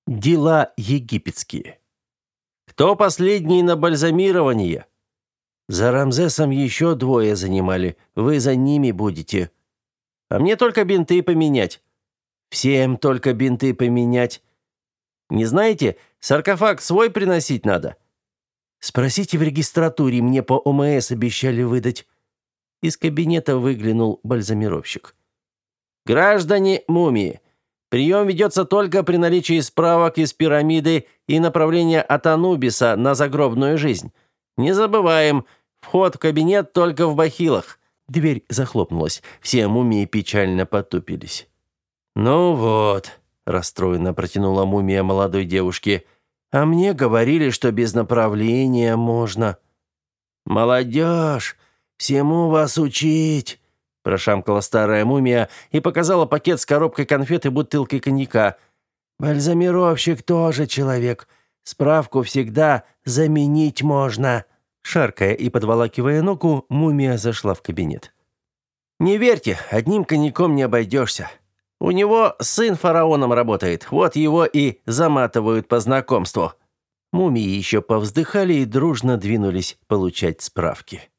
Дела египетские. Кто последний на бальзамирование? За Рамзесом еще двое занимали. Вы за ними будете. А мне только бинты поменять. Всем только бинты поменять. Не знаете, саркофаг свой приносить надо. Спросите в регистратуре, мне по ОМС обещали выдать. Из кабинета выглянул бальзамировщик. Граждане мумии, прием ведется только при наличии справок из пирамиды и направления от Анубиса на загробную жизнь. Не забываем, вход в кабинет только в бахилах. Дверь захлопнулась. Все мумии печально потупились. «Ну вот», – расстроенно протянула мумия молодой девушке, – «а мне говорили, что без направления можно». «Молодежь, всему вас учить», – прошамкала старая мумия и показала пакет с коробкой конфет и бутылкой коньяка. «Бальзамировщик тоже человек. Справку всегда заменить можно». Шаркая и подволакивая ногу, мумия зашла в кабинет. «Не верьте, одним коньяком не обойдешься. У него сын фараоном работает, вот его и заматывают по знакомству». Мумии еще повздыхали и дружно двинулись получать справки.